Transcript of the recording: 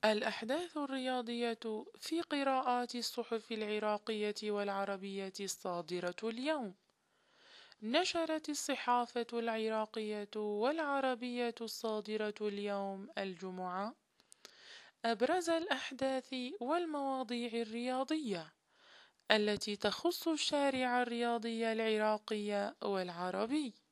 الأحداث الرياضية في قراءات الصحف العراقية والعربية الصادرة اليوم. نشرت الصحافة العراقية والعربية الصادرة اليوم الجمعة أبرز الأحداث والمواضيع الرياضية التي تخص الشارع الرياضي العراقي والعربي.